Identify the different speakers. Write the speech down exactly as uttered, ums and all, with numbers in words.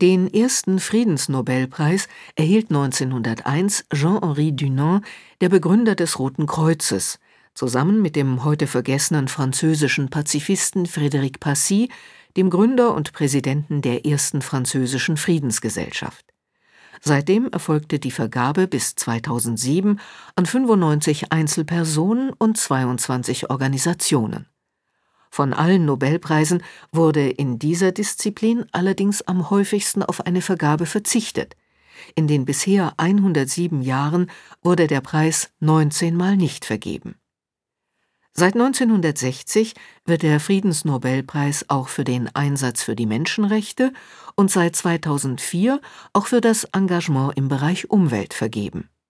Speaker 1: Den ersten Friedensnobelpreis erhielt neunzehnhunderteins Jean-Henri Dunant, der Begründer des Roten Kreuzes, zusammen mit dem heute vergessenen französischen Pazifisten Frédéric Passy, dem Gründer und Präsidenten der ersten französischen Friedensgesellschaft. Seitdem erfolgte die Vergabe bis zweitausendsieben an fünfundneunzig Einzelpersonen und zweiundzwanzig Organisationen. Von allen Nobelpreisen wurde in dieser Disziplin allerdings am häufigsten auf eine Vergabe verzichtet. In den bisher hundertsieben Jahren wurde der Preis neunzehnmal nicht vergeben. Seit neunzehnhundertsechzig wird der Friedensnobelpreis auch für den Einsatz für die Menschenrechte und seit zweitausendvier auch für das Engagement im Bereich Umwelt vergeben.